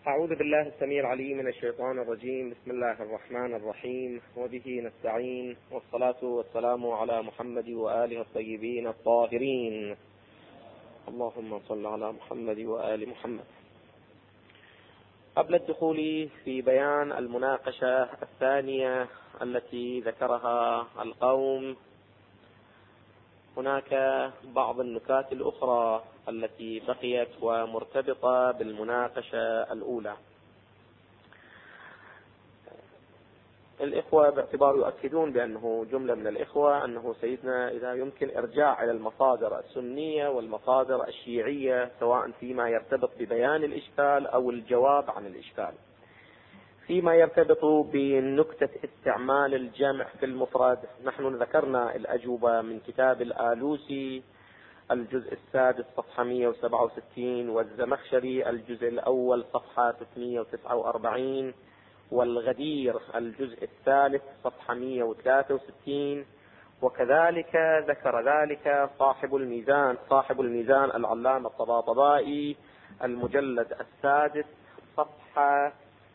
أعوذ بالله السميع العليم من الشيطان الرجيم. بسم الله الرحمن الرحيم، وبه نستعين، والصلاة والسلام على محمد وآله الطيبين الطاهرين. اللهم صل على محمد وآل محمد. قبل الدخول في بيان المناقشة الثانية التي ذكرها القوم، هناك بعض النكات الأخرى التي بقيت ومرتبطة بالمناقشة الأولى. الإخوة باعتبار يؤكدون بأنه جملة من الإخوة أنه سيدنا إذا يمكن إرجاع إلى المصادر السنية والمصادر الشيعية سواء فيما يرتبط ببيان الإشكال أو الجواب عن الإشكال. فيما يرتبط بنكتة استعمال الجمع في المفرد، نحن ذكرنا الأجوبة من كتاب الآلوسي الجزء السادس صفحة 167، والزمخشري الجزء الأول صفحة 649، والغدير الجزء الثالث صفحة 163، وكذلك ذكر ذلك صاحب الميزان العلامة الطباطبائي المجلد السادس صفحة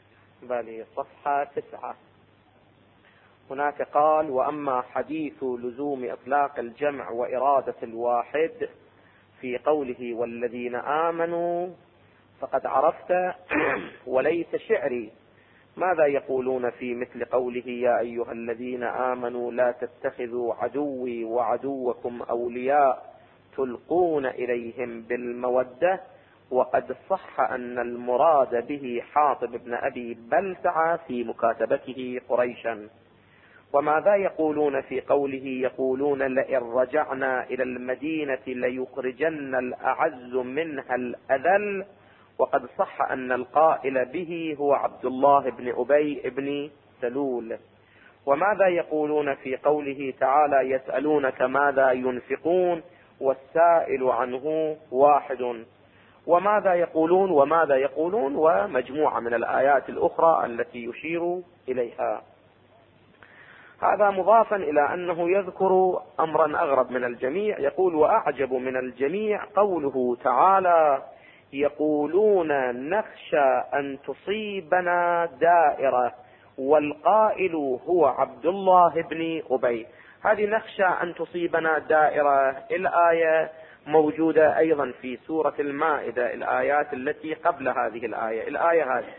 9. هناك قال: وأما حديث لزوم إطلاق الجمع وإرادة الواحد في قوله والذين آمنوا فقد عرفت وليس شعري. ماذا يقولون في مثل قوله يا أيها الذين آمنوا لا تتخذوا عدوي وعدوكم أولياء تلقون إليهم بالمودة، وقد صح أن المراد به حاطب بن أبي بلتعة في مكاتبته قريشا. وماذا يقولون في قوله يقولون لئن رجعنا إلى المدينة ليخرجن الأعز منها الأذل، وقد صح أن القائل به هو عبد الله بن أبي بن سلول. وماذا يقولون في قوله تعالى يسألونك ماذا ينفقون والسائل عنه واحد. وماذا يقولون ومجموعة من الآيات الأخرى التي يشير إليها. هذا مضافا إلى أنه يذكر أمرا أغرب من الجميع، يقول وأعجب من الجميع قوله تعالى يقولون نخشى أن تصيبنا دائرة والقائل هو عبد الله بن أبي. هذه نخشى أن تصيبنا دائرة الآية موجودة أيضا في سورة المائدة، الآيات التي قبل هذه الآية هذه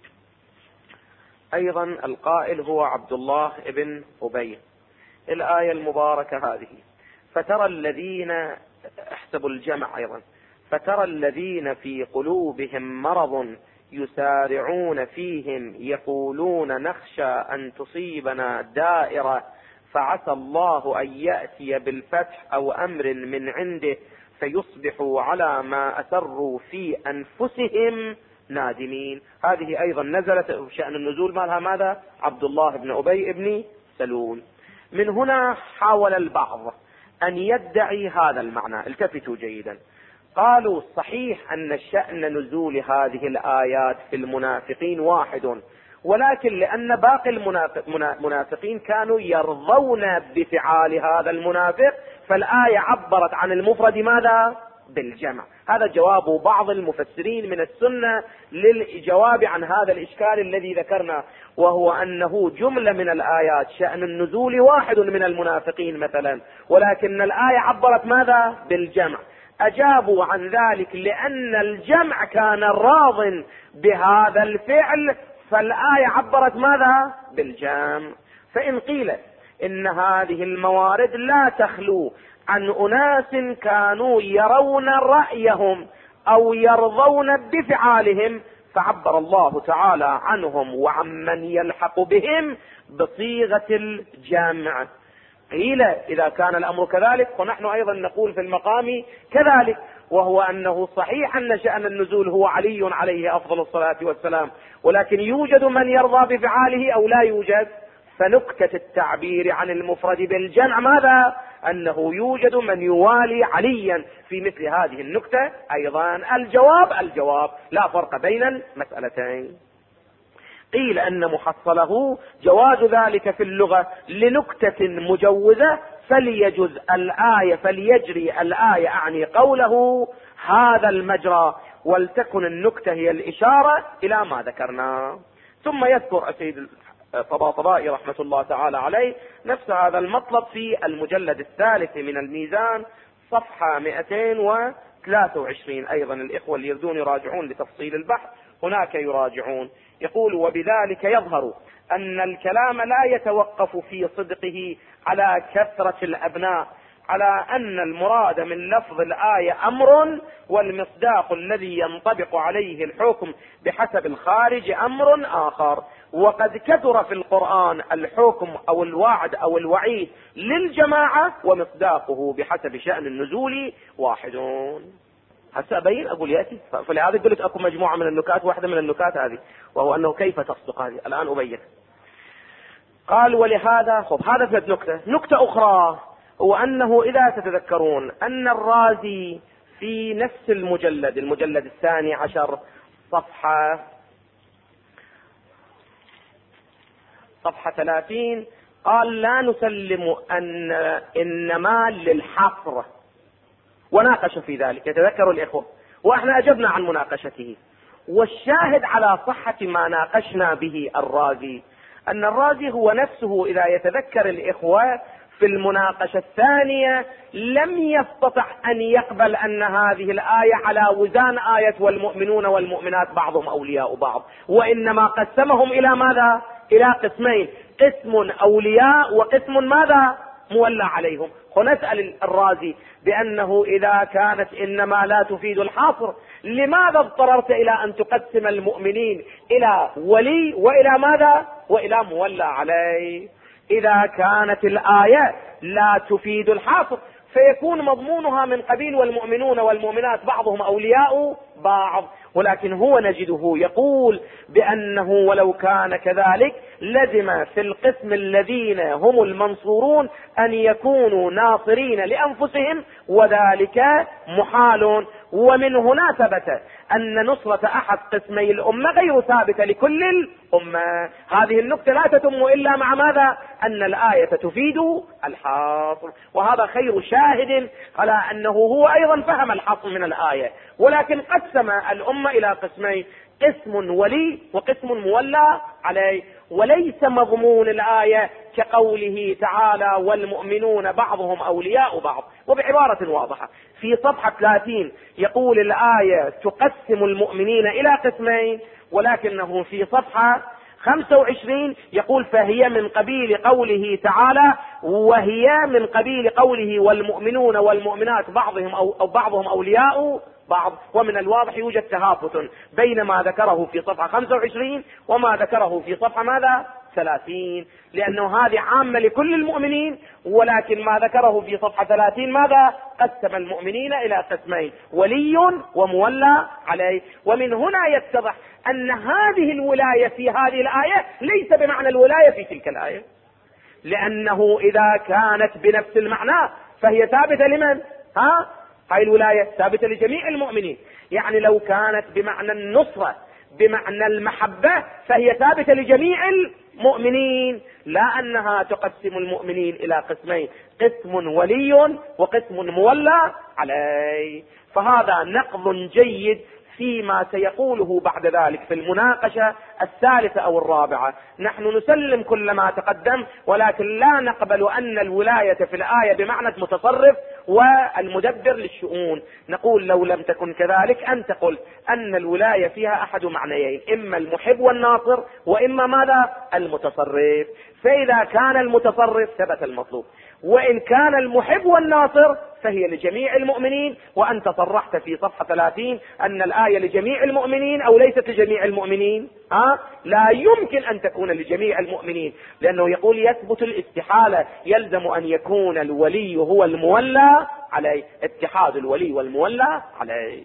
أيضا القائل هو عبد الله بن أبي. الآية المباركة هذه فترى الذين احسبوا الجمع أيضا فترى الذين في قلوبهم مرض يسارعون فيهم يقولون نخشى أن تصيبنا دائرة فعسى الله أن يأتي بالفتح أو أمر من عنده فيصبحوا على ما أسروا في أنفسهم نادمين. هذه أيضا نزلت شأن النزول مالها ماذا؟ عبد الله بن أبي بن سلول. من هنا حاول البعض أن يدعي هذا المعنى. التفتوا جيدا. قالوا صحيح أن شأن نزول هذه الآيات في المنافقين واحد، ولكن لأن باقي المنافقين كانوا يرضون بفعال هذا المنافق فالآية عبرت عن المفرد ماذا؟ بالجمع. هذا جواب بعض المفسرين من السنة للجواب عن هذا الإشكال الذي ذكرنا، وهو أنه جملة من الآيات شأن النزول واحد من المنافقين مثلا، ولكن الآية عبرت ماذا؟ بالجمع. أجابوا عن ذلك لأن الجمع كان راض بهذا الفعل فالآية عبرت ماذا؟ بالجمع. فإن قيل إن هذه الموارد لا تخلو عن أناس كانوا يرون رأيهم أو يرضون بفعالهم، فعبر الله تعالى عنهم وعمن يلحق بهم بصيغة الجمع. قيل إذا كان الأمر كذلك ونحن أيضا نقول في المقام كذلك، وهو أنه صحيح أن شأن النزول هو علي عليه أفضل الصلاة والسلام، ولكن يوجد من يرضى بفعاله أو لا يوجد. فنكتة التعبير عن المفرد بالجمع ماذا؟ أنه يوجد من يوالي عليا في مثل هذه النكتة. أيضا الجواب لا فرق بين المسألتين. قيل أن محصله جواز ذلك في اللغة لنكتة مجوزة فليجري الآية أعني قوله هذا المجرى ولتكن النكتة هي الإشارة إلى ما ذكرنا. ثم يذكر السيد الطباطبائي رحمة الله تعالى عليه نفس هذا المطلب في المجلد الثالث من الميزان صفحة 223. أيضا الإخوة اللي يريدون يراجعون لتفصيل البحث هناك يراجعون. يقول: وبذلك يظهر أن الكلام لا يتوقف في صدقه على كثرة الأبناء، على أن المراد من لفظ الآية أمر، والمصداق الذي ينطبق عليه الحكم بحسب الخارج أمر آخر. وقد كثر في القرآن الحكم أو الوعد أو الوعيد للجماعة، ومصداقه بحسب شأن النزول واحد. هسه أبين أقول يأتي، فلهذا قلت أكو مجموعة من النكات، واحدة من النكات هذه وهو أنه كيف تصدق هذه، الآن أبين. قال: ولهذا هذا في نكتة أخرى، وأنه إذا تتذكرون أن الرازي في نفس المجلد الثاني عشر صفحة 30 قال: لا نسلم أن إنما للحصر، وناقش في ذلك، يتذكر الإخوة، وإحنا أجبنا عن مناقشته. والشاهد على صحة ما ناقشنا به الرازي أن الرازي هو نفسه إذا يتذكر الإخوة في المناقشة الثانية لم يستطع أن يقبل أن هذه الآية على وزان آية والمؤمنون والمؤمنات بعضهم أولياء بعض، وإنما قسمهم إلى ماذا؟ إلى قسمين: قسم أولياء وقسم ماذا؟ مولى عليهم. ونسأل الرازي بأنه إذا كانت إنما لا تفيد الحصر، لماذا اضطررت إلى أن تقسم المؤمنين إلى ولي وإلى ماذا؟ وإلى مولى عليه؟ إذا كانت الآية لا تفيد الحصر فيكون مضمونها من قبيل والمؤمنون والمؤمنات بعضهم أولياء بعض. ولكن هو نجده يقول بأنه ولو كان كذلك لزم في القسم الذين هم المنصورون أن يكونوا ناصرين لأنفسهم، وذلك محال. ومن هنا ثبت أن نصرة أحد قسمي الأمة غير ثابتة لكل الأمة. هذه النقطة لا تتم إلا مع ماذا؟ أن الآية تفيد الحصر، وهذا خير شاهد على أنه هو أيضا فهم الحصر من الآية. ولكن قسم الأمة إلى قسمين: قسم ولي وقسم مولى عليه. وليس مضمون الآية كقوله تعالى: والمؤمنون بعضهم أولياء بعض. وبعبارة واضحة في صفحة 30 يقول الآية تقسم المؤمنين إلى قسمين، ولكنه في صفحة 25 يقول: فهي من قبيل قوله تعالى، وهي من قبيل قوله والمؤمنون والمؤمنات بعضهم أولياء بعض. ومن الواضح يوجد تهافت بين ما ذكره في صفحة 25 وما ذكره في صفحة ماذا؟ 30، لأنه هذه عامة لكل المؤمنين، ولكن ما ذكره في صفحة 30 ماذا؟ قسم المؤمنين إلى قسمين: ولي ومولى عليه. ومن هنا يتضح أن هذه الولاية في هذه الآية ليس بمعنى الولاية في تلك الآية، لأنه إذا كانت بنفس المعنى فهي ثابتة لمن؟ هاي الولاية ثابتة لجميع المؤمنين. يعني لو كانت بمعنى النصرة بمعنى المحبة فهي ثابتة لجميع المؤمنين، لا أنها تقسم المؤمنين إلى قسمين: قسم ولي وقسم مولى عليه. فهذا نقض جيد فيما سيقوله بعد ذلك في المناقشة الثالثة أو الرابعة. نحن نسلم كل ما تقدم، ولكن لا نقبل أن الولاية في الآية بمعنى متصرف والمدبر للشؤون. نقول لو لم تكن كذلك أنت قلت أن الولاية فيها أحد معنيين: إما المحب والناصر، وإما ماذا؟ المتصرف. فإذا كان المتصرف ثبت المطلوب، وإن كان المحب والناصر فهي لجميع المؤمنين. وأنت صرحت في صفحة 30 أن الآية لجميع المؤمنين أو ليست لجميع المؤمنين؟ لا يمكن أن تكون لجميع المؤمنين، لأنه يقول يثبت الاستحالة، يلزم أن يكون الولي هو المولى عليه، اتحاد الولي والمولى عليه.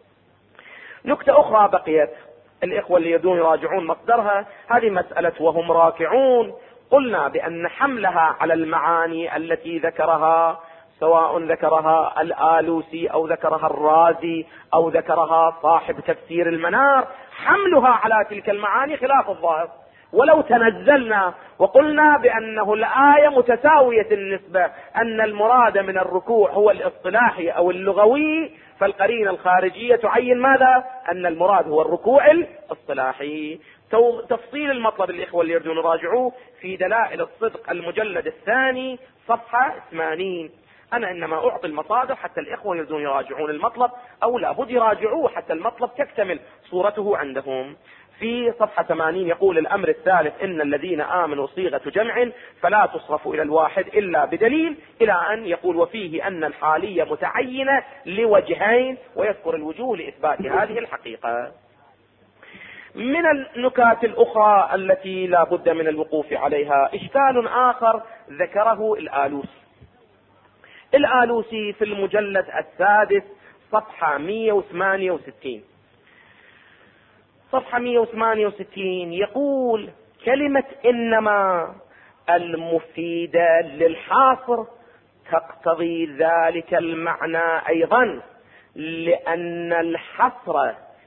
نكتة أخرى بقيت، الإخوة اللي يدون يراجعون مصدرها، هذه مسألة وهم راكعون. قلنا بأن حملها على المعاني التي ذكرها، سواء ذكرها الآلوسي أو ذكرها الرازي أو ذكرها صاحب تفسير المنار، حملها على تلك المعاني خلاف الظاهر. ولو تنزلنا وقلنا بأنه الآية متساوية النسبة، أن المراد من الركوع هو الاصطلاحي أو اللغوي، فالقرينة الخارجية تعين ماذا؟ أن المراد هو الركوع الاصطلاحي. تفصيل المطلب الإخوة اللي يريدون يراجعوه في دلائل الصدق المجلد الثاني صفحة 80. أنا إنما أعطي المصادر حتى الإخوة يريدون يراجعون المطلب، أو لابد يراجعوه حتى المطلب تكتمل صورته عندهم. في صفحة 80 يقول: الأمر الثالث إن الذين آمنوا صيغة جمع فلا تصرف إلى الواحد إلا بدليل، إلى أن يقول: وفيه أن الحالية متعينة لوجهين، ويذكر الوجوه لإثبات هذه الحقيقة. من النكات الأخرى التي لا بد من الوقوف عليها إشكال آخر ذكره الآلوسي في المجلد السادس صفحة 168. صفحة 168 يقول: كلمة إنما المفيدة للحاصر تقتضي ذلك المعنى أيضا، لأن الحصر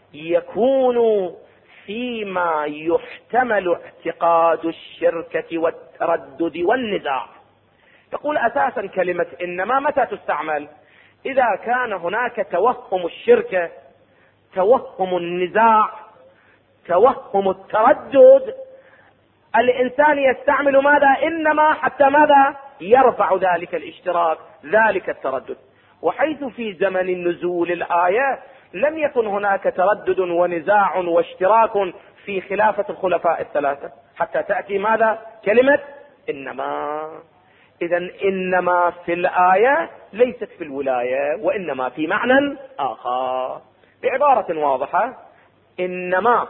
يكون فيما يحتمل اعتقاد الشركة والتردد والنزاع. يقول أساسا كلمة إنما متى تستعمل؟ إذا كان هناك توهم الشركة، توهم النزاع، توهم التردد، الإنسان يستعمل ماذا؟ إنما، حتى ماذا؟ يرفع ذلك الاشتراك، ذلك التردد. وحيث في زمن نزول الآية لم يكن هناك تردد ونزاع واشتراك في خلافة الخلفاء الثلاثة، حتى تأتي ماذا؟ كلمة إنما. إذن إنما في الآية ليست في الولاية، وإنما في معنى آخر. بعبارة واضحة، إنما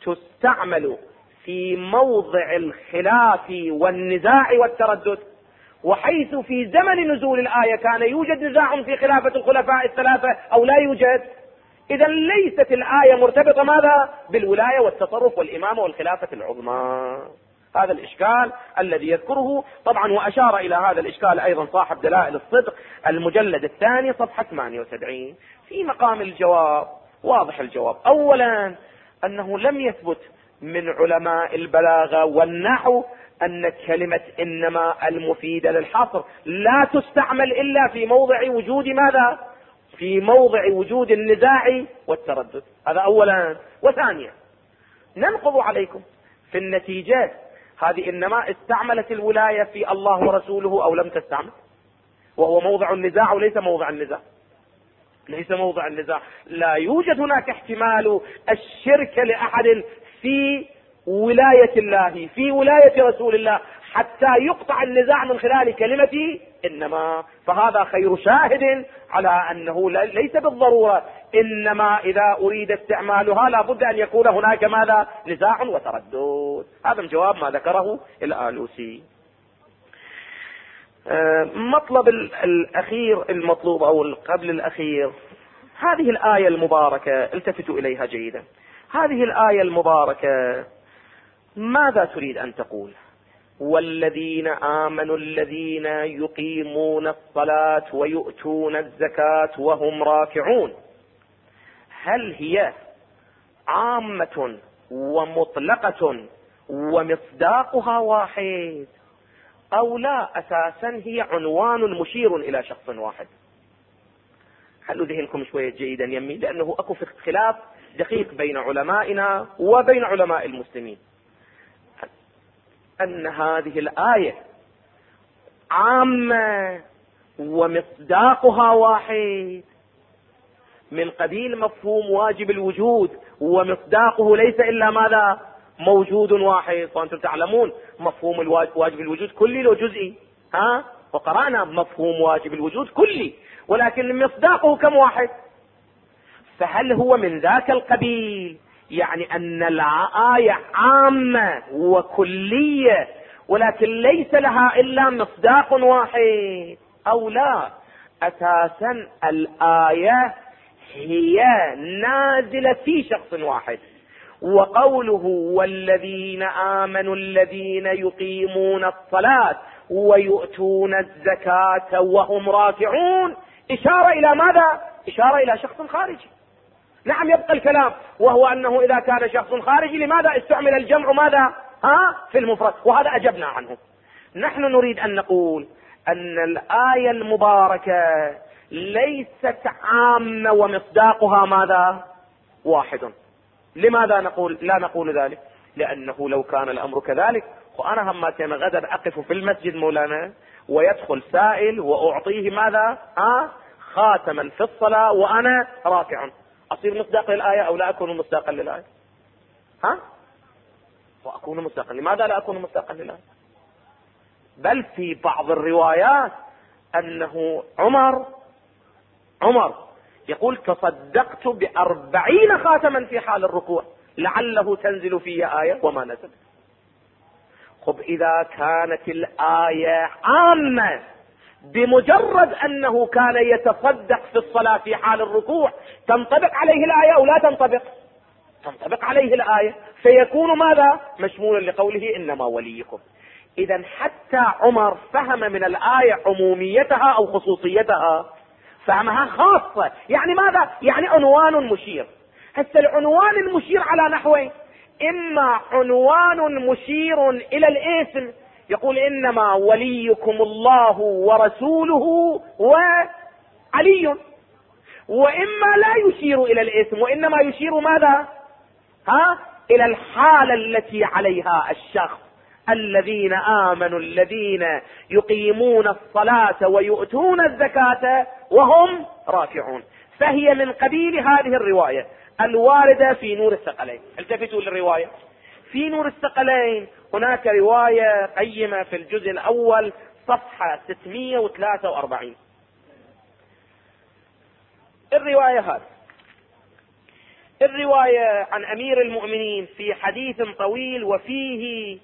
تستعمل في موضع الخلاف والنزاع والتردد، وحيث في زمن نزول الآية كان يوجد نزاع في خلافة الخلفاء الثلاثة أو لا يوجد، إذا ليست الآية مرتبطة ماذا؟ بالولاية والتصرف والإمامة والخلافة العظمى. هذا الإشكال الذي يذكره طبعا، وأشار إلى هذا الإشكال أيضا صاحب دلائل الصدق المجلد الثاني صفحة 78. في مقام الجواب واضح الجواب. أولا أنه لم يثبت من علماء البلاغة والنحو أن كلمة إنما المفيدة للحصر لا تستعمل إلا في موضع وجود ماذا؟ في موضع وجود النزاع والتردد. هذا أولا. وثانيا ننقض عليكم في النتيجة، هذه إنما استعملت الولاية في الله ورسوله أو لم تستعمل؟ وهو موضع النزاع وليس موضع النزاع، ليس موضع النزاع. لا يوجد هناك احتمال الشرك لأحد في ولاية الله، في ولاية رسول الله، حتى يقطع النزاع من خلال كلمة إنما. فهذا خير شاهد على أنه ليس بالضرورة إنما إذا أريد استعمالها لا بد أن يكون هناك ماذا؟ نزاع وتردد. هذا الجواب ما ذكره الآلوسي. مطلب الأخير المطلوب أو قبل الأخير، هذه الآية المباركة التفتوا إليها جيدا. هذه الآية المباركة ماذا تريد أن تقول؟ والذين آمنوا الذين يقيمون الصلاة ويؤتون الزكاة وهم راكعون. هل هي عامة ومطلقة ومصداقها واحد، أو لا أساسا هي عنوان مشير إلى شخص واحد؟ خلوا ذهنكم شوية جيدا يمي، لأنه أكو في اختلاف دقيق بين علمائنا وبين علماء المسلمين، أن هذه الآية عامة ومصداقها واحد، من قبيل مفهوم واجب الوجود، ومصداقه ليس إلا ماذا؟ موجود واحد. وأنتم تعلمون مفهوم واجب الوجود كلي لو جزئي، وقرأنا مفهوم واجب الوجود كلي، ولكن مصداقه كم واحد؟ فهل هو من ذاك القبيل، يعني أن الآية عامة وكلية ولكن ليس لها إلا مصداق واحد، أو لا أساسا الآية هي نازلة في شخص واحد؟ وقوله والذين آمنوا الذين يقيمون الصلاة ويؤتون الزكاة وهم راكعون إشارة إلى ماذا؟ إشارة إلى شخص خارجي. نعم، يبقى الكلام وهو أنه إذا كان شخص خارجي لماذا استعمل الجمع ماذا؟ في المفرد، وهذا أجبنا عنه. نحن نريد أن نقول أن الآية المباركة ليست عامة ومصداقها ماذا؟ واحد. لماذا لا نقول ذلك؟ لأنه لو كان الأمر كذلك، وأنا هم كان غدا أقف في المسجد مولانا ويدخل سائل وأعطيه ماذا؟ خاتما في الصلاة وأنا راكع، أصير مصداق للآية أو لا أكون مصداقا للآية؟ وأكون مصداقا. لماذا لا أكون مصداقا للآية؟ بل في بعض الروايات أنه عمر يقول تصدقت ب40 خاتما في حال الركوع لعله تنزل في آية وما نزل. خب إذا كانت الآية عامة بمجرد أنه كان يتصدق في الصلاة في حال الركوع، تنطبق عليه الآية أو لا تنطبق؟ تنطبق عليه الآية، فيكون ماذا؟ مشمولا لقوله إنما وليكم. إذا حتى عمر فهم من الآية عموميتها أو خصوصيتها، فهمها خاصة. يعني ماذا؟ يعني عنوان مشير. هسه العنوان المشير على نحوين: إما عنوان مشير إلى الاسم يقول إنما وليكم الله ورسوله وعلي، وإما لا يشير إلى الاسم وإنما يشير ماذا؟ إلى الحالة التي عليها الشخص: الذين آمنوا الذين يقيمون الصلاة ويؤتون الزكاة وهم راكعون. فهي من قبيل هذه الرواية الواردة في نور الثقلين. التفتوا للرواية في نور الثقلين، هناك رواية قيمة في الجزء الأول صفحة 643. الرواية هذه الرواية عن أمير المؤمنين في حديث طويل وفيه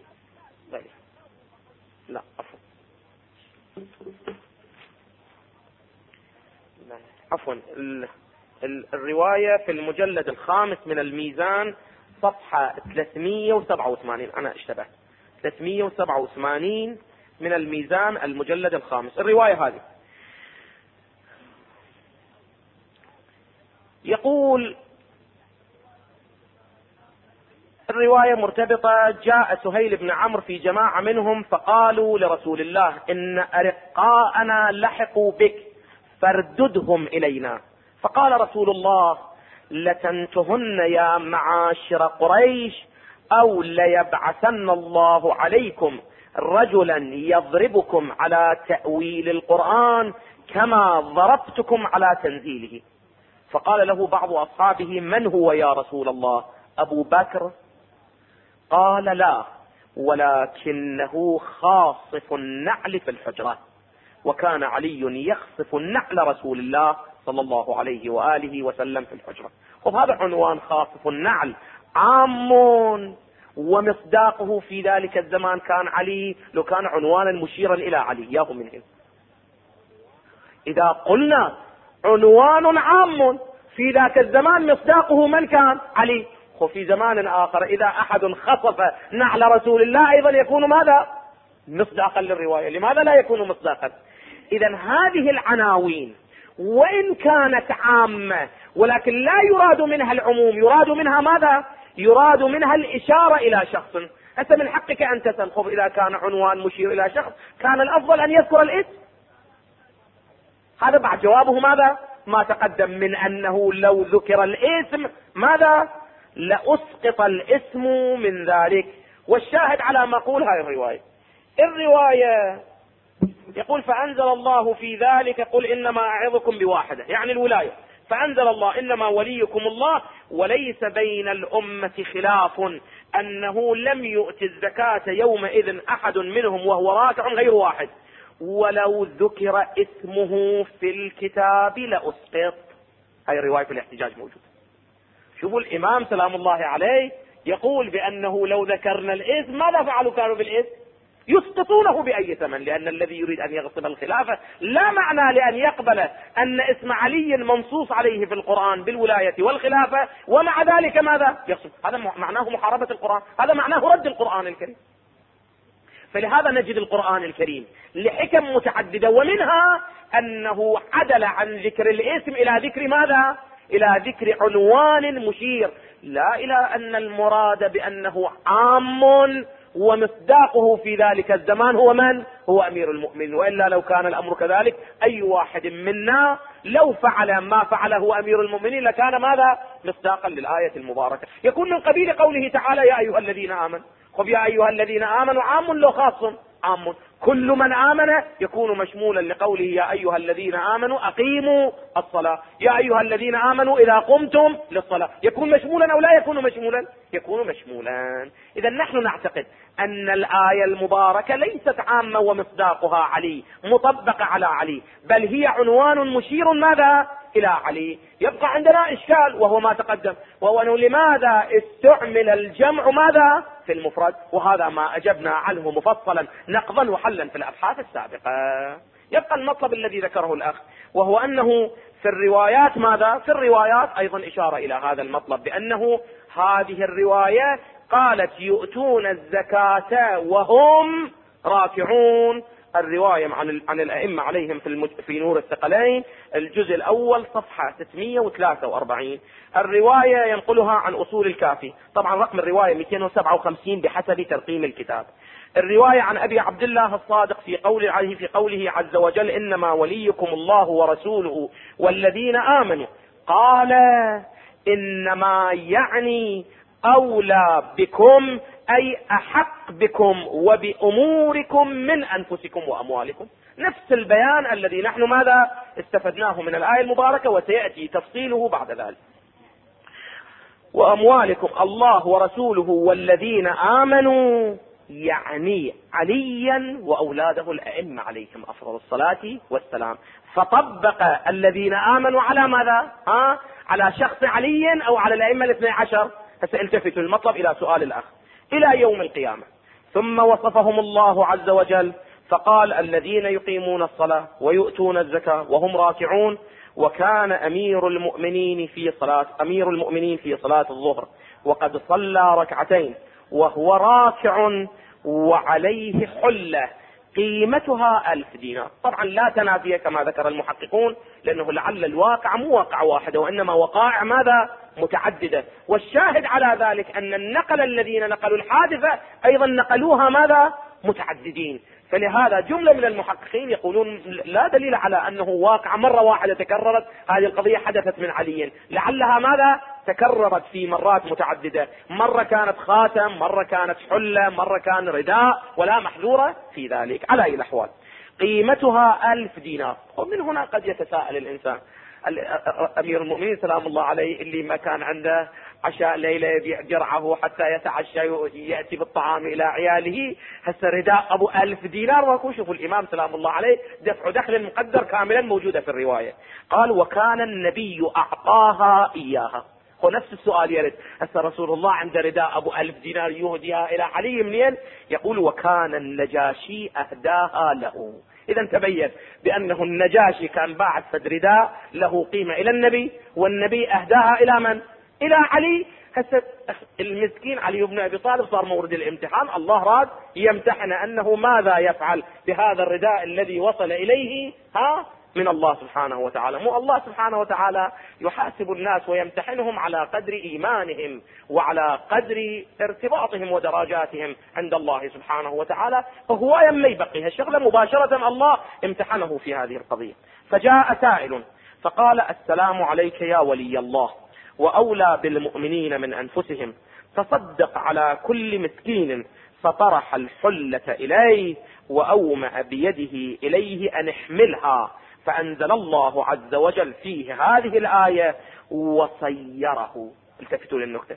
عفوا الرواية في المجلد الخامس من الميزان صفحة 387. أنا اشتبهت، 387 من الميزان المجلد الخامس. الرواية هذه يقول: الرواية مرتبطة: جاء سهيل بن عمرو في جماعة منهم فقالوا لرسول الله إن أرقاءنا لحقوا بك فارددهم إلينا. فقال رسول الله: لتنتهن يا معاشر قريش أو ليبعثن الله عليكم رجلا يضربكم على تأويل القرآن كما ضربتكم على تنزيله. فقال له بعض أصحابه: من هو يا رسول الله؟ أبو بكر؟ قال: لا، ولكنه خاصف النعل في الحجرة، وكان علي يخصف النعل رسول الله صلى الله عليه وآله وسلم في الحجرة. وهذا عنوان خاصف النعل عام، ومصداقه في ذلك الزمان كان علي، لو كان عنوانا مشيرا إلى علي ياه منهم. إذا قلنا عنوان عام في ذاك الزمان مصداقه من كان؟ علي. وفي زمان آخر إذا أحد خصف نعل رسول الله أيضا يكون ماذا؟ مصداقا للرواية. لماذا لا يكون مصداقا؟ إذا هذه العناوين وإن كانت عامة ولكن لا يراد منها العموم، يراد منها ماذا؟ يراد منها الإشارة إلى شخص. أنت من حقك أن تسأل: خب إذا كان عنوان مشير إلى شخص كان الأفضل أن يذكر الاسم. هذا بعد جوابه ماذا؟ ما تقدم من أنه لو ذكر الاسم ماذا؟ لأسقط الاسم من ذلك. والشاهد على ما قول هاي الرواية يقول: فأنزل الله في ذلك قل إنما أعظكم بواحدة، يعني الولاية. فأنزل الله: إنما وليكم الله وليس بين الأمة خلاف أنه لم يؤت الزكاة يومئذ أحد منهم وهو راكع غير واحد، ولو ذكر اسمه في الكتاب لأسقط. هاي الرواية في الاحتجاج موجودة. شوفوا الإمام سلام الله عليه يقول بأنه لو ذكرنا الاسم ماذا فعلوا؟ كانوا بالاسم يسقطونه بأي ثمن، لأن الذي يريد أن يغصب الخلافة لا معنى لأن يقبل أن اسم علي منصوص عليه في القرآن بالولاية والخلافة ومع ذلك ماذا يغصب. هذا معناه محاربة القرآن، هذا معناه رد القرآن الكريم. فلهذا نجد القرآن الكريم لحكم متعددة، ومنها أنه عدل عن ذكر الاسم إلى ذكر ماذا؟ إلى ذكر عنوان مشير، لا إلى أن المراد بأنه عام ومصداقه في ذلك الزمان هو من؟ هو أمير المؤمنين. وإلا لو كان الأمر كذلك أي واحد منا لو فعل ما فعله أمير المؤمنين لكان ماذا؟ مصداقا للآية المباركة. يكون من قبيل قوله تعالى يا أيها الذين آمنوا. خذ يا أيها الذين آمنوا عام لو خاص؟ عام، كل من آمن يكون مشمولا لقوله يا أيها الذين آمنوا أقيموا الصلاة. يا أيها الذين آمنوا إذا قمتم للصلاة. يكون مشمولا أو لا يكون مشمولا؟ يكون مشمولا. إذا نحن نعتقد أن الآية المباركة ليست عامة ومصداقها علي مطبقة على علي، بل هي عنوان مشير ماذا؟ إلى علي. يبقى عندنا إشكال وهو ما تقدم، وهو أنه لماذا استعمل الجمع ماذا؟ في المفرد، وهذا ما أجبنا عنه مفصلا نقضا وحلا في الأبحاث السابقة. يبقى المطلب الذي ذكره الأخ، وهو أنه في الروايات ماذا؟ في الروايات أيضا إشارة إلى هذا المطلب، بأنه هذه الرواية قالت يؤتون الزكاة وهم راكعون. الرواية عن الأئمة عليهم في نور الثقلين الجزء الأول صفحة 643. الرواية ينقلها عن أصول الكافي، طبعا رقم الرواية 257 بحسب ترقيم الكتاب. الرواية عن أبي عبد الله الصادق في قوله عز وجل إنما وليكم الله ورسوله والذين آمنوا، قال إنما يعني أولى بكم أي أحق بكم وبأموركم من أنفسكم وأموالكم. نفس البيان الذي نحن ماذا استفدناه من الآية المباركة، وسيأتي تفصيله بعد ذلك. وأموالكم الله ورسوله والذين آمنوا يعني عليا وأولاده الأئمة عليهم أفضل الصلاة والسلام. فطبق الذين آمنوا على ماذا؟ على شخص علي أو على الأئمة 12؟ فسألتفت المطلب إلى سؤال الأخ إلى يوم القيامة. ثم وصفهم الله عز وجل فقال الذين يقيمون الصلاة ويؤتون الزكاة وهم راكعون. وكان أمير المؤمنين في صلاة الظهر وقد صلى ركعتين وهو راكع وعليه حلة قيمتها 1000 دينار. طبعا لا تنافي كما ذكر المحققون، لأنه لعل الواقع مو واقع واحدة وإنما وقائع ماذا؟ متعددة. والشاهد على ذلك أن النقل الذين نقلوا الحادثة أيضا نقلوها ماذا؟ متعددين. فلهذا جملة من المحققين يقولون لا دليل على أنه واقع مرة واحدة تكررت هذه القضية حدثت من علي، لعلها ماذا؟ تكررت في مرات متعددة، مرة كانت خاتم، مرة كانت حلة، مرة كان رداء، ولا محذورة في ذلك. على أي الأحوال قيمتها 1000 دينار. ومن هنا قد يتساءل الإنسان، أمير المؤمنين سلام الله عليه اللي ما كان عنده عشاء ليلة يبيع درعه حتى يتعشى يأتي بالطعام إلى عياله، هسه رداء أبو 1000 دينار. وشوفوا الإمام سلام الله عليه دفع دخل مقدر كاملا موجودة في الرواية. قال وكان النبي أعطاها إياها. ونفس السؤال يرد، هسه رسول الله عنده رداء أبو 1000 دينار يهديها إلى علي منين؟ يقول وكان النجاشي أهداها له. إذا تبين بأنه النجاشي كان باعث رداء له قيمة إلى النبي، والنبي أهداها إلى من؟ إلى علي. هسه المسكين علي بن أبي طالب صار مورد الامتحان، الله راد يمتحن أنه ماذا يفعل بهذا الرداء الذي وصل إليه من الله سبحانه وتعالى. مو الله سبحانه وتعالى يحاسب الناس ويمتحنهم على قدر إيمانهم وعلى قدر ارتباطهم ودرجاتهم عند الله سبحانه وتعالى، فهو يما يبقيها الشغلة مباشرة الله امتحنه في هذه القضية. فجاء سائل فقال السلام عليك يا ولي الله وأولى بالمؤمنين من أنفسهم، تصدق على كل مسكين. فطرح الحلة إليه وأومأ بيده إليه أن احملها. فأنزل الله عز وجل فيه هذه الآية وصيره. التفتوا للنكتة،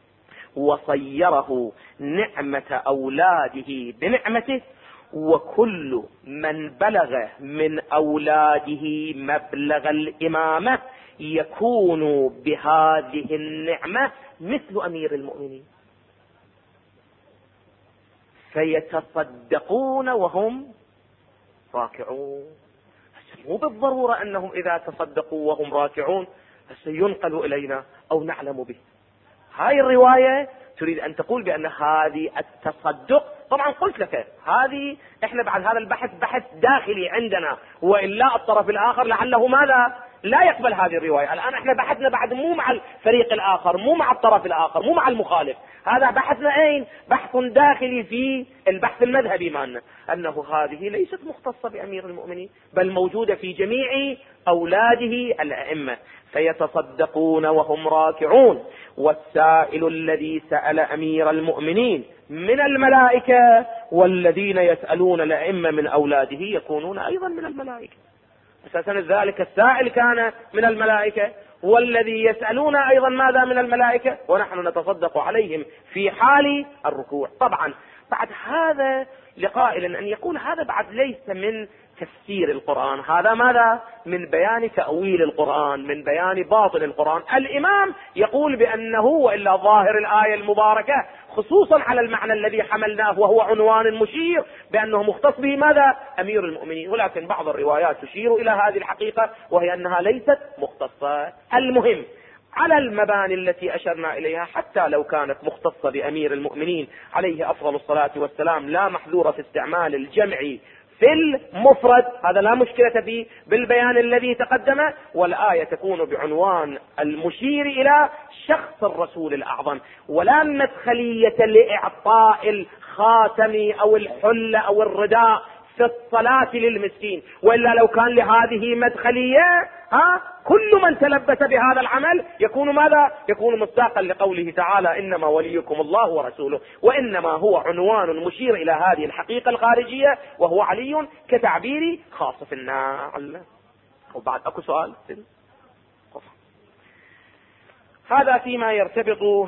وصيره نعمة أولاده بنعمته، وكل من بلغ من أولاده مبلغ الإمامة يكون بهذه النعمة مثل أمير المؤمنين، فيتصدقون وهم راكعون. مو بالضرورة أنهم إذا تصدقوا وهم راكعون سينقلوا إلينا أو نعلم به. هاي الرواية تريد أن تقول بأن هذه التصدق، طبعا قلت لك هذه احنا بعد هذا البحث بحث داخلي عندنا، وإلا الطرف الآخر لعله ماذا لا يقبل هذه الرواية. الآن احنا بحثنا بعد مو مع الفريق الآخر، مو مع الطرف الآخر، مو مع المخالف، هذا بحثنا أين؟ بحث داخلي في البحث المذهبي مالنا، أنه هذه ليست مختصة بأمير المؤمنين بل موجودة في جميع أولاده الأئمة، فيتصدقون وهم راكعون. والسائل الذي سأل أمير المؤمنين من الملائكة، والذين يسألون الأئمة من أولاده يكونون أيضا من الملائكة. أساسا ذلك السائل كان من الملائكة، والذي يسألون أيضا ماذا؟ من الملائكة، ونحن نتصدق عليهم في حال الركوع. طبعا بعد هذا لقائل أن يقول هذا بعد ليس من تفسير القرآن، هذا ماذا؟ من بيان تأويل القرآن، من بيان باطل القرآن. الإمام يقول بأنه وإلا ظاهر الآية المباركة خصوصا على المعنى الذي حملناه وهو عنوان مشير بأنه مختص به ماذا؟ أمير المؤمنين، ولكن بعض الروايات تشير إلى هذه الحقيقة وهي أنها ليست مختصة. المهم على المباني التي أشرنا إليها، حتى لو كانت مختصة بأمير المؤمنين عليه أفضل الصلاة والسلام لا محذور في استعمال الجمع في المفرد، هذا لا مشكلة فيه بالبيان الذي تقدم، والآية تكون بعنوان المشير إلى شخص الرسول الأعظم، ولا مدخلية لإعطاء الخاتم أو الحلة أو الرداء في الصلاة للمسكين، وإلا لو كان لهذه مدخلية كل من تلبس بهذا العمل يكون ماذا؟ يكون مصداقا لقوله تعالى إنما وليكم الله ورسوله، وإنما هو عنوان مشير إلى هذه الحقيقة الخارجية وهو علي كتعبير خاص النعل. وبعد أكو سؤال هذا فيما يرتبط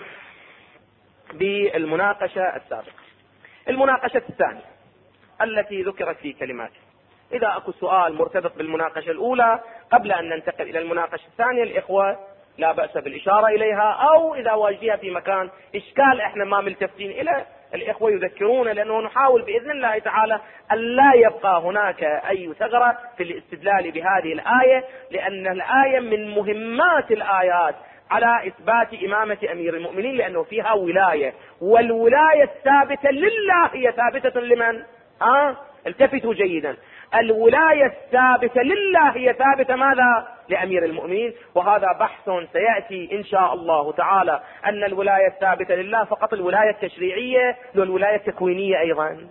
بالمناقشة السابقة. المناقشة الثانية التي ذكرت في كلماته، إذا أكو سؤال مرتبط بالمناقشة الأولى قبل أن ننتقل إلى المناقشة الثانية الإخوة لا بأس بالإشارة إليها، أو إذا واجهها في مكان إشكال إحنا ما ملتفتين إلى الإخوة يذكرون، لأنه نحاول بإذن الله تعالى أن لا يبقى هناك أي ثغرة في الاستدلال بهذه الآية، لأن الآية من مهمات الآيات على إثبات إمامة أمير المؤمنين، لأنه فيها ولاية، والولاية الثابتة لله هي ثابتة لمن؟ التفتوا جيدا، الولاية الثابتة لله هي ثابتة ماذا؟ لأمير المؤمنين. وهذا بحث سيأتي إن شاء الله تعالى، أن الولاية الثابتة لله فقط الولاية التشريعية والولاية التكوينية أيضا.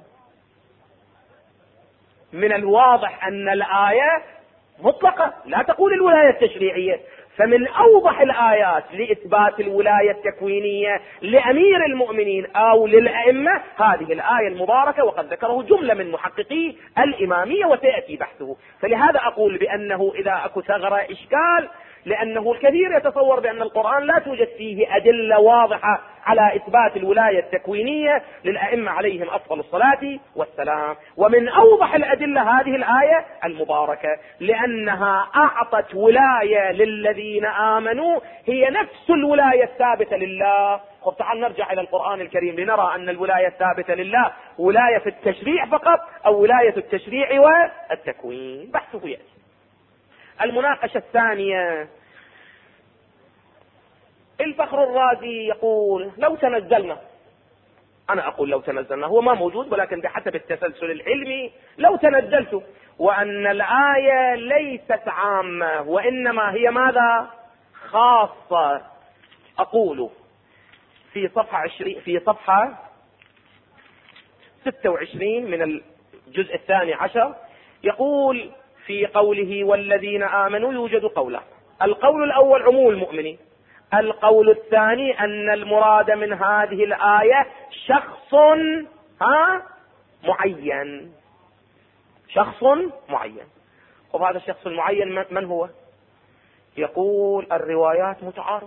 من الواضح أن الآية مطلقة لا تقول الولاية التشريعية، فمن أوضح الآيات لإثبات الولاية التكوينية لأمير المؤمنين أو للأئمة هذه الآية المباركة، وقد ذكره جملة من محققي الإمامية وسيأتي بحثه. فلهذا أقول بأنه إذا أكو ثغرة إشكال، لأنه الكثير يتصور بأن القرآن لا توجد فيه أدلة واضحة على إثبات الولاية التكوينية للأئمة عليهم أفضل الصلاة والسلام. ومن أوضح الأدلة هذه الآية المباركة، لأنها أعطت ولاية للذين آمنوا هي نفس الولاية الثابتة لله. طب تعال نرجع إلى القرآن الكريم لنرى أن الولاية الثابتة لله ولاية في التشريع فقط أو ولاية التشريع والتكوين. بحثه يأتي. المناقشة الثانية، الفخر الرازي يقول لو تنزلنا، أنا أقول لو تنزلنا هو ما موجود، ولكن بحسب التسلسل العلمي لو تنزلت، وأن الآية ليست عامة وإنما هي ماذا؟ خاصة. أقول في صفحة 26 من الجزء 12 يقول في قوله والذين آمنوا يوجد قوله. القول الأول عموم المؤمنين، القول الثاني أن المراد من هذه الآية شخص معين، شخص معين. وهذا الشخص المعين من هو؟ يقول الروايات متعارضة،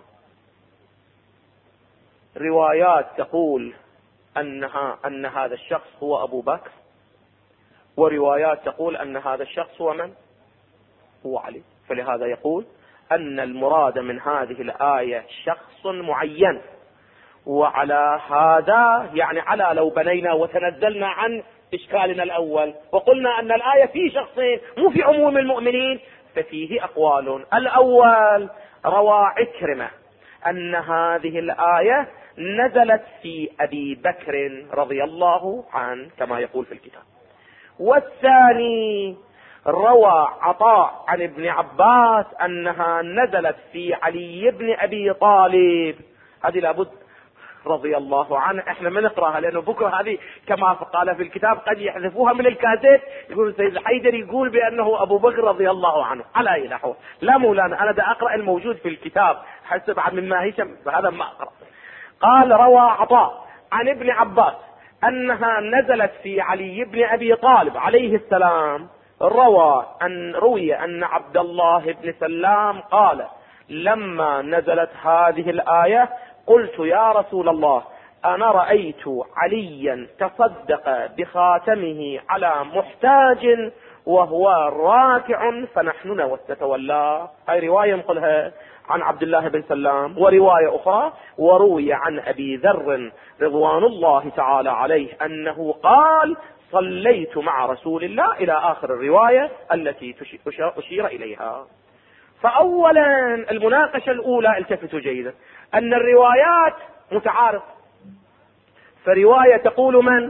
روايات تقول أن هذا الشخص هو أبو بكر، وروايات تقول أن هذا الشخص هو من؟ هو علي. فلهذا يقول أن المراد من هذه الآية شخص معين. وعلى هذا يعني على لو بنينا وتنزلنا عن إشكالنا الأول وقلنا أن الآية في شخصين مو في عموم المؤمنين، ففيه أقوال. الأول روى عكرمة أن هذه الآية نزلت في أبي بكر رضي الله عنه كما يقول في الكتاب. والثاني روى عطاء عن ابن عباس أنها نزلت في علي بن أبي طالب. هذه لابد رضي الله عنه. احنا ما نقراها لانه بكره هذه كما قال في الكتاب قد يحذفوها من الكاسيت، يقول سيد الحيدري يقول بانه ابو بكر رضي الله عنه. على اي نحو؟ لا مولانا، انا دا اقرا الموجود في الكتاب حسب بعد مما هشم، هذا ما اقرا. قال روى عطاء عن ابن عباس انها نزلت في علي بن ابي طالب عليه السلام. روي ان عبد الله بن سلام قال لما نزلت هذه الآية قلت يا رسول الله أنا رأيت عليا تصدق بخاتمه على محتاج وهو راكع فنحن نتولاه. هاي رواية نقولها عن عبد الله بن سلام، ورواية أخرى وروي عن أبي ذر رضوان الله تعالى عليه أنه قال صليت مع رسول الله إلى آخر الرواية التي أشير إليها. فأولا المناقشة الأولى التفتوا جيدا أن الروايات متعارضة. فرواية تقول من؟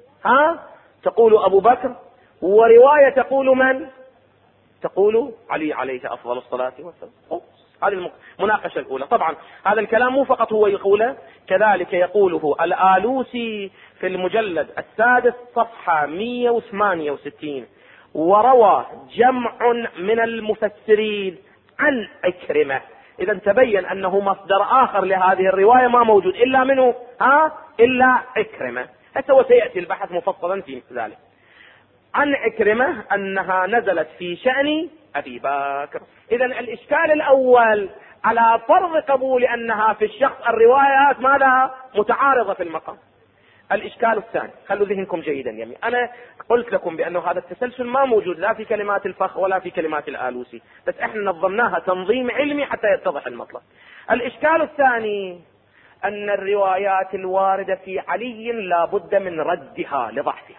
تقول أبو بكر، ورواية تقول من؟ تقول علي عليه أفضل الصلاة والسلام. هذه المناقشة الأولى. طبعا هذا الكلام مو فقط هو يقوله، كذلك يقوله الآلوسي في المجلد السادس صفحة 168. وروى جمع من المفسرين عن عكرمة. إذا تبين أنه مصدر آخر لهذه الرواية ما موجود إلا منه إلا عكرمة. حتى وسيأتي البحث مفصلا في ذلك. عن عكرمة أنها نزلت في شأن أبي بكر. إذا الإشكال الأول على فرض قبول أنها في الشخص، الروايات ماذا؟ متعارضة في المقام. الإشكال الثاني، خلوا ذهنكم جيدا، يعني أنا قلت لكم بأنه هذا التسلسل ما موجود لا في كلمات الفخ ولا في كلمات الآلوسي، بس احنا نظمناها تنظيم علمي حتى يتضح المطلب. الإشكال الثاني أن الروايات الواردة في علي لا بد من ردها لضعفها.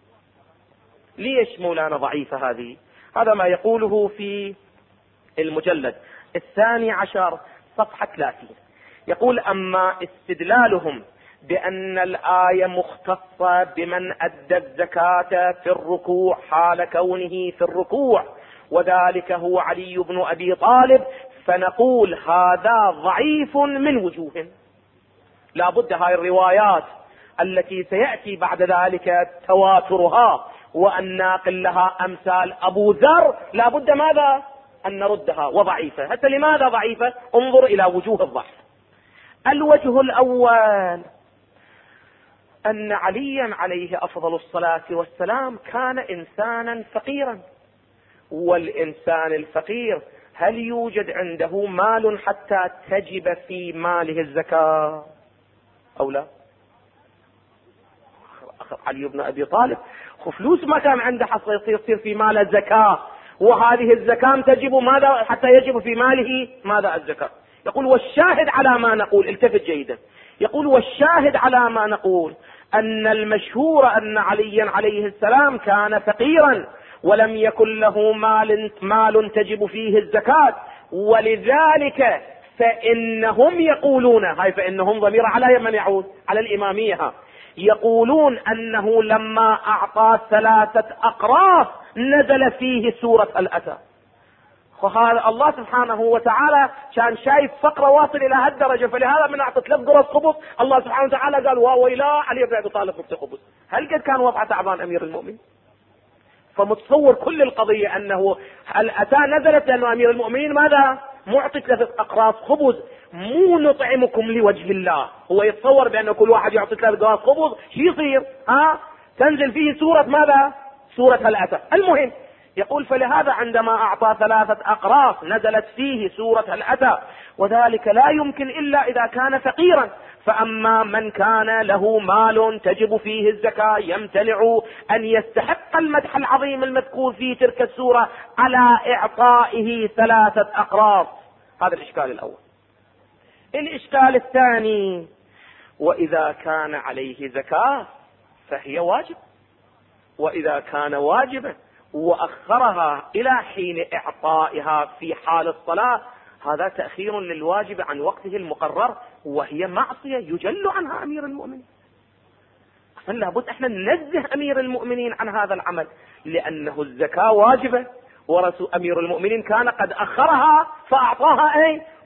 ليش مولانا ضعيفة هذه؟ هذا ما يقوله في المجلد 12 صفحة 30. يقول أما استدلالهم بأن الآية مختصة بمن أدى الزكاة في الركوع حال كونه في الركوع وذلك هو علي بن أبي طالب، فنقول هذا ضعيف من وجوه. لا بد هاي الروايات التي سيأتي بعد ذلك تواترها وأن ناقل لها أمثال أبو ذر لا بد ماذا؟ أن نردها وضعيفة. حتى لماذا ضعيفة؟ انظر إلى وجوه الضعف. الوجه الأول أن عليا عليه أفضل الصلاة والسلام كان إنسانا فقيرا، والإنسان الفقير هل يوجد عنده مال حتى تجب في ماله الزكاة أو لا؟ علي بن أبي طالب فلوس ما كان عنده حتى يصير في ماله زكاة، وهذه الزكاة تجب ماذا حتى يجب في ماله ماذا؟ الزكاة. يقول والشاهد على ما نقول، التفت جيدا، يقول والشاهد على ما نقول أن المشهور أن عليا عليه السلام كان فقيرا ولم يكن له مال تجب فيه الزكاة، ولذلك فإنهم يقولون، هاي فإنهم ضمير على من يعود؟ على الإمامية. يقولون أنه لما أعطى 3 أقراص نزل فيه سورة الأتى. فهذا الله سبحانه وتعالى كان شايف فقره واصل الى هالدرجه، فلهذا من اعطى 3 قرص خبز الله سبحانه وتعالى قال ويلا علي بن ابي طالب خبز. هل قد كان وضع تعبان امير المؤمنين؟ فمتصور كل القضيه انه الاتى نزلت لانه امير المؤمنين ماذا؟ معطي 3 أقراص خبز، مو نطعمكم لوجه الله. هو يتصور بان كل واحد يعطي 3 أقراص خبز شو يصير؟ تنزل فيه سوره ماذا؟ سوره الاتى. المهم يقول فلهذا عندما أعطى 3 أقراص نزلت فيه سورة الأتى، وذلك لا يمكن إلا إذا كان فقيرا. فأما من كان له مال تجب فيه الزكاة يمتنع أن يستحق المدح العظيم المذكور في تلك السورة على إعطائه 3 أقراص. هذا الإشكال الأول. الإشكال الثاني وإذا كان عليه زكاة فهي واجب، وإذا كان واجبا وأخرها إلى حين إعطائها في حال الصلاة هذا تأخير للواجب عن وقته المقرر، وهي معصية يجل عنها أمير المؤمنين. لابد احنا ننزه أمير المؤمنين عن هذا العمل، لأنه الزكاة واجبة ورسول أمير المؤمنين كان قد أخرها فأعطاها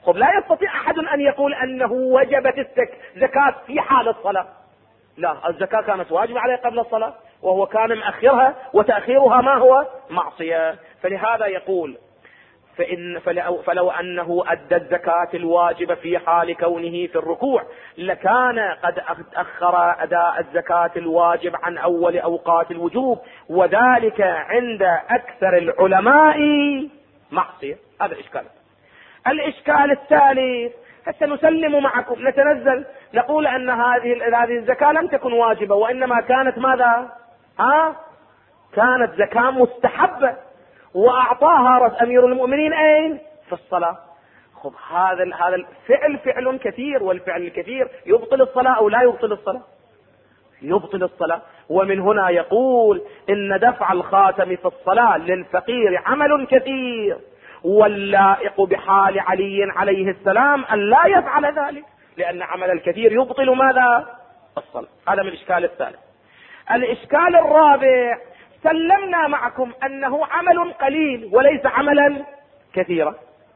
خب لا يستطيع أحد أن يقول أنه وجبت الزكاة في حال الصلاة. لا، الزكاة كانت واجبة عليه قبل الصلاة، وهو كان مأخرها، وتأخيرها ما هو؟ معصية. فلهذا يقول فلو أنه أدى الزكاة الواجبة في حال كونه في الركوع لكان قد أخر أداء الزكاة الواجب عن أول أوقات الوجوب، وذلك عند أكثر العلماء معصية. هذا الإشكال. الإشكال الثالث، حتى نسلم معكم، نتنزل نقول أن هذه الزكاة لم تكن واجبة، وإنما كانت ماذا؟ كانت زكاة مستحبة، وأعطاها أمير المؤمنين أين؟ في الصلاة. خب هذا الفعل فعل كثير، والفعل الكثير يبطل الصلاة أو لا يبطل الصلاة؟ يبطل الصلاة. ومن هنا يقول إن دفع الخاتم في الصلاة للفقير عمل كثير، واللائق بحال علي عليه السلام أن لا يفعل ذلك، لأن عمل الكثير يبطل ماذا؟ الصلاة. هذا من الإشكال الثالث. الإشكال الرابع، سلمنا معكم أنه عمل قليل وليس عملا كثيرا،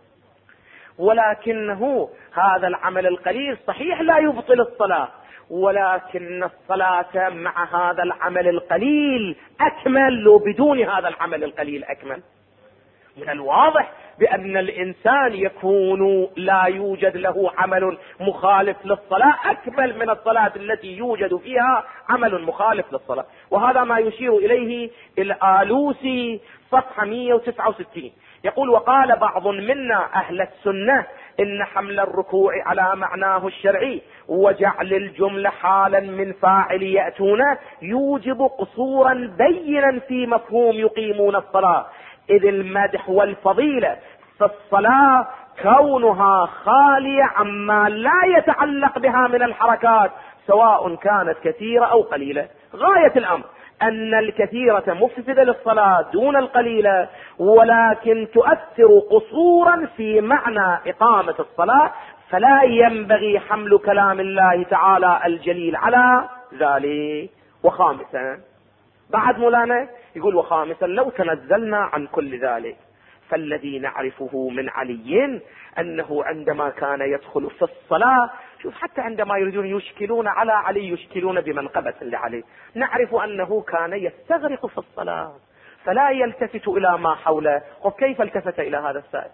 ولكنه هذا العمل القليل صحيح لا يبطل الصلاة، ولكن الصلاة مع هذا العمل القليل أكمل، وبدون هذا العمل القليل أكمل. من الواضح بأن الإنسان يكون لا يوجد له عمل مخالف للصلاة أكمل من الصلاة التي يوجد فيها عمل مخالف للصلاة. وهذا ما يشير إليه الآلوسي صفحة 169. يقول: وقال بعض منا أهل السنة إن حمل الركوع على معناه الشرعي وجعل الجملة حالا من فاعل يأتونه يوجب قصورا بينا في مفهوم يقيمون الصلاة، إذ المدح والفضيلة في الصلاة كونها خالية عما لا يتعلق بها من الحركات سواء كانت كثيرة أو قليلة. غاية الأمر أن الكثيرة مفسدة للصلاة دون القليلة، ولكن تؤثر قصورا في معنى إقامة الصلاة، فلا ينبغي حمل كلام الله تعالى الجليل على ذلك. وخامسا، بعد مولانا يقول: وخامسا لو تنزلنا عن كل ذلك فالذي نعرفه من علي أنه عندما كان يدخل في الصلاة، شوف حتى عندما يريدون يشكلون على علي يشكلون بمنقبة لعلي، نعرف أنه كان يستغرق في الصلاة فلا يلتفت إلى ما حوله. وكيف التفت إلى هذا السائل؟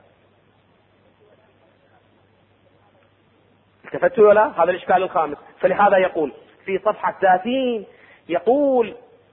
التفت ولا؟ هذا الإشكال الخامس. فلهذا يقول في صفحة 30 يقول: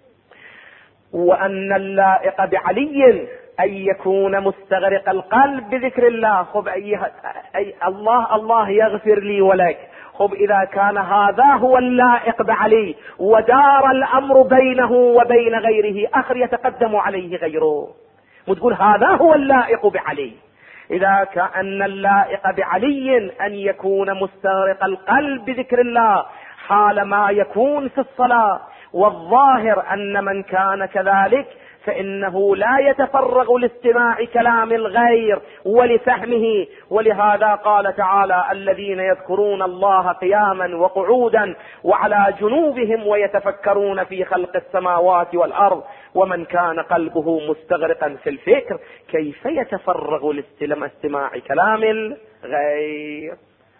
وأن اللائق بعلي أن يكون مستغرق القلب بذكر الله. خب أي الله يغفر لي ولك. خب إذا كان هذا هو اللائق بعلي ودار الأمر بينه وبين غيره، آخر يتقدم عليه غيره، وتقول هذا هو اللائق بعلي. إذا كان اللائق بعلي أن يكون مستغرق القلب بذكر الله حال ما يكون في الصلاة، والظاهر أن من كان كذلك فإنه لا يتفرغ لاستماع كلام الغير ولفهمه. ولهذا قال تعالى: الذين يذكرون الله قياما وقعودا وعلى جنوبهم ويتفكرون في خلق السماوات والأرض. ومن كان قلبه مستغرقا في الفكر كيف يتفرغ لاستماع كلام الغير؟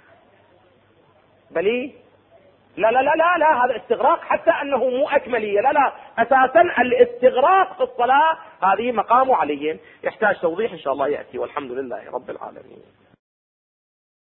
بلي لا لا لا لا لا، هذا استغراق، حتى أنه مو أكملية. لا لا، أساسا الاستغراق في الصلاة هذه مقام علي، يحتاج توضيح إن شاء الله يأتي، والحمد لله رب العالمين.